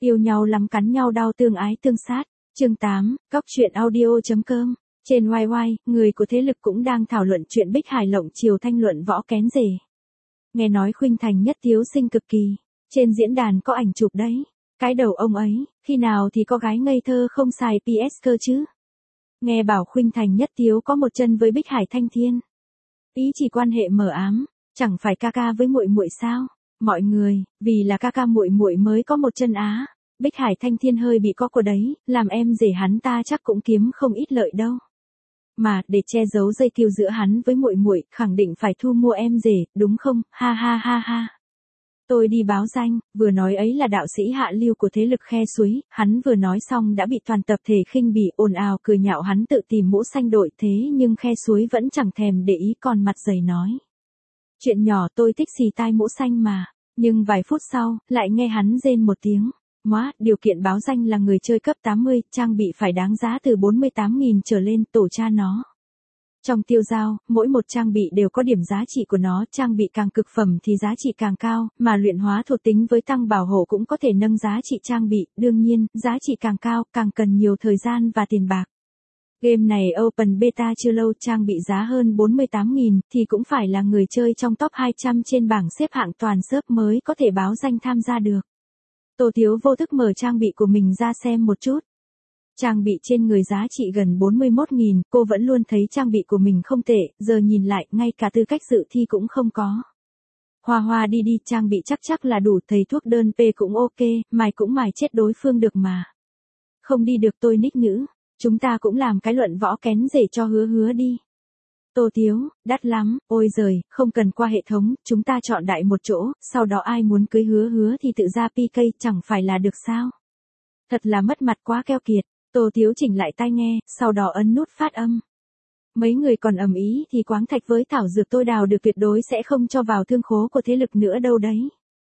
Yêu nhau lắm cắn nhau đau tương ái tương sát. Chương 8, Cóc truyện audio.com. Trên YY, người của thế lực cũng đang thảo luận chuyện Bích Hải lộng triều thanh luận võ kén rể. Nghe nói Khuynh Thành Nhất thiếu xinh cực kỳ. Trên diễn đàn có ảnh chụp đấy. Cái đầu ông ấy, khi nào thì có gái ngây thơ không xài PS cơ chứ. Nghe bảo Khuynh Thành Nhất thiếu có một chân với Bích Hải Thanh Thiên. Ý chỉ quan hệ mờ ám, chẳng phải ca ca với muội muội sao? Mọi người, vì là ca ca muội muội mới có một chân á. Bích Hải Thanh Thiên hơi bị có của đấy, làm em rể hắn ta chắc cũng kiếm không ít lợi đâu. Mà, để che giấu dây kiêu giữa hắn với muội muội, khẳng định phải thu mua em rể, đúng không? Ha ha ha ha. Tôi đi báo danh, vừa nói ấy là đạo sĩ hạ lưu của thế lực Khe Suối, hắn vừa nói xong đã bị toàn tập thể khinh bỉ ồn ào cười nhạo hắn tự tìm mũ xanh đội thế nhưng Khe Suối vẫn chẳng thèm để ý còn mặt dày nói. Chuyện nhỏ tôi thích xì tai mũ xanh mà, nhưng vài phút sau, lại nghe hắn rên một tiếng. Móa, điều kiện báo danh là người chơi cấp 80, trang bị phải đáng giá từ 48.000 trở lên, tổ cha nó. Trong tiêu giao, mỗi một trang bị đều có điểm giá trị của nó, trang bị càng cực phẩm thì giá trị càng cao, mà luyện hóa thuộc tính với tăng bảo hộ cũng có thể nâng giá trị trang bị, đương nhiên, giá trị càng cao, càng cần nhiều thời gian và tiền bạc. Game này open beta chưa lâu, trang bị giá hơn 48.000 thì cũng phải là người chơi trong top 200 trên bảng xếp hạng toàn search mới có thể báo danh tham gia được. Tô Thiếu vô thức mở trang bị của mình ra xem một chút. Trang bị trên người giá trị gần 41.000, cô vẫn luôn thấy trang bị của mình không tệ, giờ nhìn lại, ngay cả tư cách dự thi cũng không có. Hoa hoa đi đi, trang bị chắc là đủ, thầy thuốc đơn P cũng ok, mài cũng mài chết đối phương được mà. Không đi được tôi nick nữ, chúng ta cũng làm cái luận võ kén rể cho hứa đi. Tô Thiếu, đắt lắm, ôi giời, không cần qua hệ thống, chúng ta chọn đại một chỗ, sau đó ai muốn cưới hứa thì tự ra PK, chẳng phải là được sao? Thật là mất mặt quá keo kiệt. Tô Thiếu chỉnh lại tai nghe, sau đó ấn nút phát âm. Mấy người còn ầm ý thì quáng thạch với thảo dược tôi đào được tuyệt đối sẽ không cho vào thương khố của thế lực nữa đâu đấy.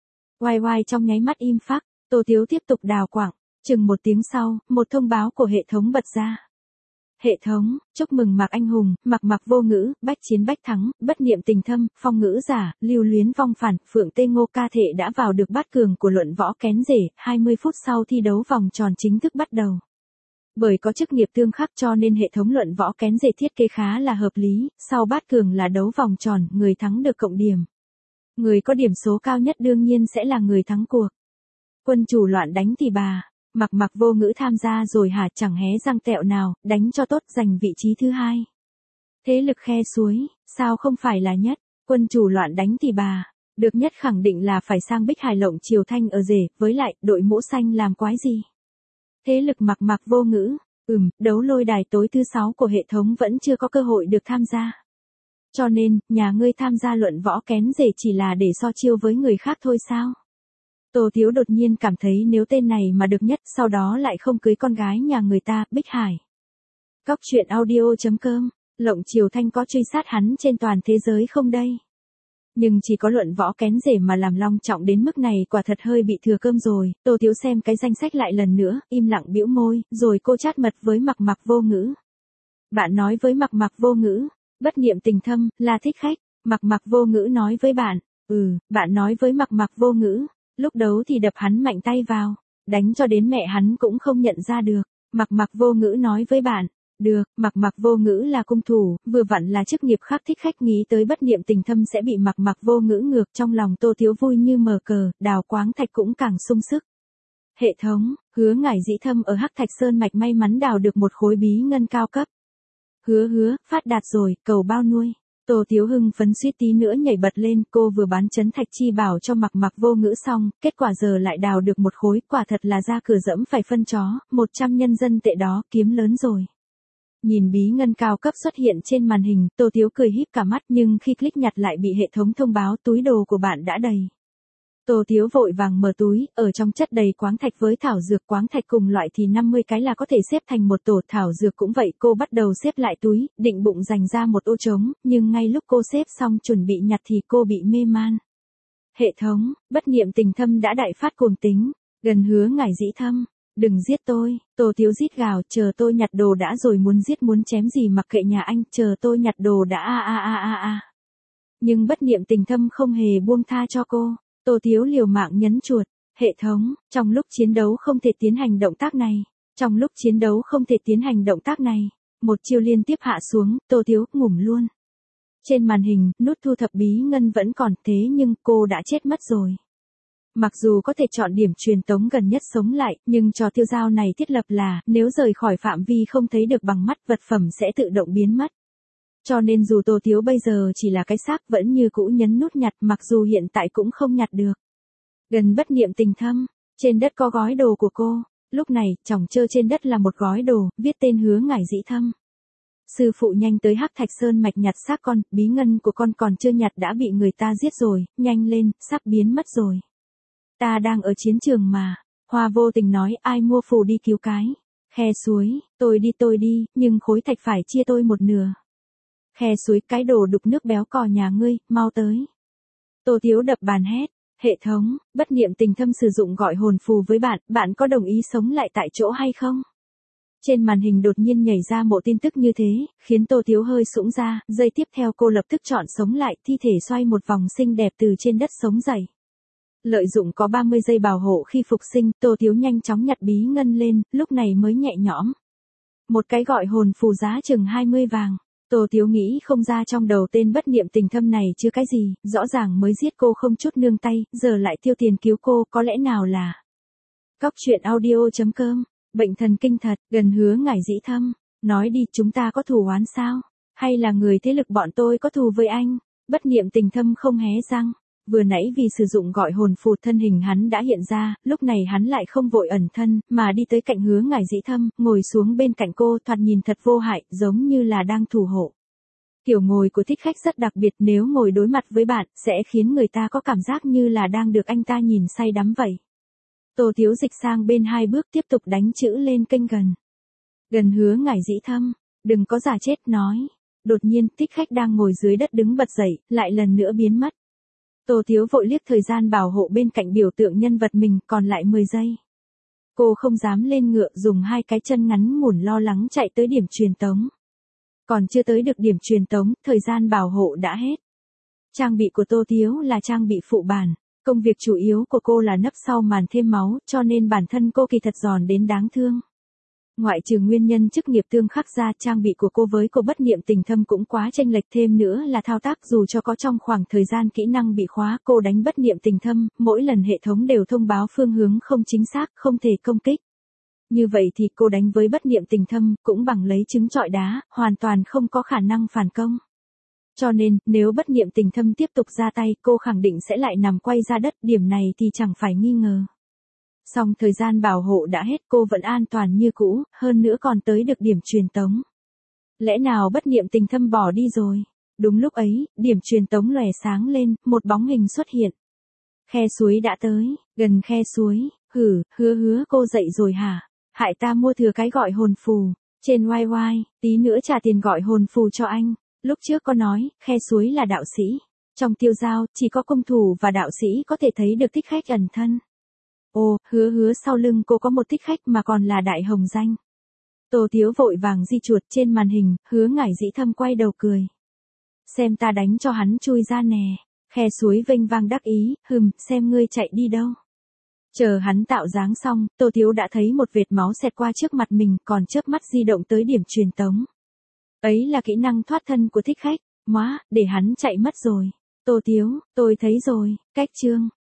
YY trong nháy mắt im phắc, Tô Thiếu tiếp tục đào quảng, chừng một tiếng sau, một thông báo của hệ thống bật ra. Hệ thống, chúc mừng Mạc Anh Hùng, Mạc vô ngữ, bách chiến bách thắng, bất niệm tình thâm, phong ngữ giả, lưu luyến vong phản, Phượng Tê Ngô ca thể đã vào được bát cường của luận võ kén rể, 20 phút sau thi đấu vòng tròn chính thức bắt đầu. Bởi có chức nghiệp tương khắc cho nên hệ thống luận võ kén rể thiết kế khá là hợp lý, sau bát cường là đấu vòng tròn, người thắng được cộng điểm. Người có điểm số cao nhất đương nhiên sẽ là người thắng cuộc. Quân chủ loạn đánh thì bà, Mạc vô ngữ tham gia rồi hả, chẳng hé răng tẹo nào, đánh cho tốt giành vị trí thứ 2. Thế lực Khe Suối, sao không phải là nhất, quân chủ loạn đánh thì bà, được nhất khẳng định là phải sang Bích Hải lộng triều thanh ở rể, với lại, đội mũ xanh làm quái gì. Thế lực Mạc vô ngữ, đấu lôi đài tối thứ 6 của hệ thống vẫn chưa có cơ hội được tham gia. Cho nên, nhà ngươi tham gia luận võ kén rể chỉ là để so chiêu với người khác thôi sao? Tô Thiếu đột nhiên cảm thấy nếu tên này mà được nhất, sau đó lại không cưới con gái nhà người ta, Bích Hải. Cóc truyện audio.com, lộng triều thanh có truy sát hắn trên toàn thế giới không đây? Nhưng chỉ có luận võ kén rể mà làm long trọng đến mức này quả thật hơi bị thừa cơm rồi. Tô Thiếu xem cái danh sách lại lần nữa, im lặng bĩu môi, rồi cô chat mật với Mạc vô ngữ. Bạn nói với Mạc vô ngữ, bất niệm tình thâm, là thích khách. Mạc vô ngữ nói với bạn, bạn nói với Mạc vô ngữ. Lúc đấu thì đập hắn mạnh tay vào, đánh cho đến mẹ hắn cũng không nhận ra được. Mạc vô ngữ nói với bạn, được, Mạc vô ngữ là cung thủ, vừa vặn là chức nghiệp khác thích khách, nghĩ tới bất niệm tình thâm sẽ bị Mạc vô ngữ ngược, trong lòng Tô Thiếu vui như mờ cờ, đào quáng thạch cũng càng sung sức. Hệ thống, Hứa Ngải Dĩ Thâm ở Hắc Thạch Sơn mạch may mắn đào được một khối bí ngân cao cấp. Hứa, phát đạt rồi, cầu bao nuôi. Tô Thiếu hưng phấn suýt tí nữa nhảy bật lên, cô vừa bán trấn thạch chi bảo cho Mạc vô ngữ xong, kết quả giờ lại đào được một khối, quả thật là ra cửa dẫm phải phân chó, 100 nhân dân tệ đó, kiếm lớn rồi. Nhìn bí ngân cao cấp xuất hiện trên màn hình, Tô Thiếu cười híp cả mắt, nhưng khi click nhặt lại bị hệ thống thông báo túi đồ của bạn đã đầy. Tô Thiếu vội vàng mở túi, ở trong chất đầy quáng thạch với thảo dược, quáng thạch cùng loại thì 50 cái là có thể xếp thành một tổ, thảo dược cũng vậy, cô bắt đầu xếp lại túi, định bụng dành ra một ô trống, nhưng ngay lúc cô xếp xong chuẩn bị nhặt thì cô bị mê man. Hệ thống, bất niệm tình thâm đã đại phát cuồng tính, gần Hứa Ngải Dĩ Thâm, đừng giết tôi, Tô Thiếu rít gào, chờ tôi nhặt đồ đã rồi muốn giết muốn chém gì mặc kệ nhà anh, chờ tôi nhặt đồ đã Nhưng bất niệm tình thâm không hề buông tha cho cô. Tô Thiếu liều mạng nhấn chuột, Hệ thống, trong lúc chiến đấu không thể tiến hành động tác này. Trong lúc chiến đấu không thể tiến hành động tác này. Một chiêu liên tiếp hạ xuống, Tô Tiếu ngủm luôn. Trên màn hình, nút thu thập bí ngân vẫn còn, thế nhưng cô đã chết mất rồi. Mặc dù có thể chọn điểm truyền tống gần nhất sống lại, nhưng trò tiêu dao này thiết lập là, nếu rời khỏi phạm vi không thấy được bằng mắt, vật phẩm sẽ tự động biến mất. Cho nên dù Tô Tiếu bây giờ chỉ là cái xác vẫn như cũ nhấn nút nhặt, mặc dù hiện tại cũng không nhặt được. Gần bất niệm tình thâm, trên đất có gói đồ của cô. Lúc này, chỏng chơ trên đất là một gói đồ, viết tên Hứa Ngải Dĩ Thâm. Sư phụ nhanh tới Hắc Thạch Sơn mạch nhặt xác con, bí ngân của con còn chưa nhặt đã bị người ta giết rồi, nhanh lên, sắp biến mất rồi. Ta đang ở chiến trường mà. Hoa vô tình nói, ai mua phù đi cứu cái. Khe suối, tôi đi, nhưng khối thạch phải chia tôi một nửa. Khe suối, cái đồ đục nước béo cò nhà ngươi, mau tới. Tô Tiếu đập bàn hét. Hệ thống, bất niệm tình thâm sử dụng gọi hồn phù với bạn, bạn có đồng ý sống lại tại chỗ hay không? Trên màn hình đột nhiên nhảy ra một tin tức như thế, khiến Tô Tiếu hơi sũng ra, giây tiếp theo cô lập tức chọn sống lại, thi thể xoay một vòng xinh đẹp từ trên đất sống dậy. Lợi dụng có 30 giây bảo hộ khi phục sinh, Tô Tiếu nhanh chóng nhặt bí ngân lên, lúc này mới nhẹ nhõm. Một cái gọi hồn phù giá chừng 20 vàng. Tô Tiếu nghĩ không ra trong đầu tên bất niệm tình thâm này chưa cái gì, rõ ràng mới giết cô không chút nương tay, giờ lại tiêu tiền cứu cô, có lẽ nào là... Cóc truyện audio.com, bệnh thần kinh thật, gần Hứa Ngải Dĩ Thâm, nói đi chúng ta có thù oán sao? Hay là người thế lực bọn tôi có thù với anh? Bất niệm tình thâm không hé răng. Vừa nãy vì sử dụng gọi hồn phù thân hình hắn đã hiện ra, lúc này hắn lại không vội ẩn thân, mà đi tới cạnh Hứa Ngải Dĩ Thâm, ngồi xuống bên cạnh cô, thoạt nhìn thật vô hại, giống như là đang thủ hộ. Kiểu ngồi của thích khách rất đặc biệt, nếu ngồi đối mặt với bạn, sẽ khiến người ta có cảm giác như là đang được anh ta nhìn say đắm vậy. Tô Tiếu dịch sang bên 2 bước tiếp tục đánh chữ lên kênh gần. Gần Hứa Ngải Dĩ Thâm, đừng có giả chết nói. Đột nhiên, thích khách đang ngồi dưới đất đứng bật dậy, lại lần nữa biến mất. Tô Tiếu vội liếc thời gian bảo hộ bên cạnh biểu tượng nhân vật mình, còn lại 10 giây. Cô không dám lên ngựa, dùng 2 cái chân ngắn ngủn lo lắng chạy tới điểm truyền tống. Còn chưa tới được điểm truyền tống, thời gian bảo hộ đã hết. Trang bị của Tô Tiếu là trang bị phụ bản. Công việc chủ yếu của cô là nấp sau màn thêm máu, cho nên bản thân cô kỳ thật giòn đến đáng thương. Ngoại trừ nguyên nhân chức nghiệp tương khắc ra, trang bị của cô với cô bất niệm tình thâm cũng quá chênh lệch, thêm nữa là thao tác dù cho có trong khoảng thời gian kỹ năng bị khóa, cô đánh bất niệm tình thâm, mỗi lần hệ thống đều thông báo phương hướng không chính xác, không thể công kích. Như vậy thì cô đánh với bất niệm tình thâm, cũng bằng lấy trứng trọi đá, hoàn toàn không có khả năng phản công. Cho nên, nếu bất niệm tình thâm tiếp tục ra tay, cô khẳng định sẽ lại nằm quay ra đất, điểm này thì chẳng phải nghi ngờ. Song thời gian bảo hộ đã hết, cô vẫn an toàn như cũ, hơn nữa còn tới được điểm truyền tống. Lẽ nào bất niệm tình thâm bỏ đi rồi? Đúng lúc ấy, điểm truyền tống lòe sáng lên, một bóng hình xuất hiện. Khe suối đã tới, gần khe suối, hứa cô dậy rồi hả? Hại ta mua thừa cái gọi hồn phù, trên YY, tí nữa trả tiền gọi hồn phù cho anh. Lúc trước có nói, khe suối là đạo sĩ. Trong tiêu giao, chỉ có công thủ và đạo sĩ có thể thấy được thích khách ẩn thân. Ồ, hứa sau lưng cô có một thích khách mà còn là đại hồng danh. Tô Tiếu vội vàng di chuột trên màn hình, Hứa Ngải Dĩ Thâm quay đầu cười. Xem ta đánh cho hắn chui ra nè. Khe suối vênh vang đắc ý, xem ngươi chạy đi đâu. Chờ hắn tạo dáng xong, Tô Tiếu đã thấy một vệt máu xẹt qua trước mặt mình, còn chớp mắt di động tới điểm truyền tống. Ấy là kỹ năng thoát thân của thích khách, để hắn chạy mất rồi. Tô Tiếu, tôi thấy rồi, cách chương.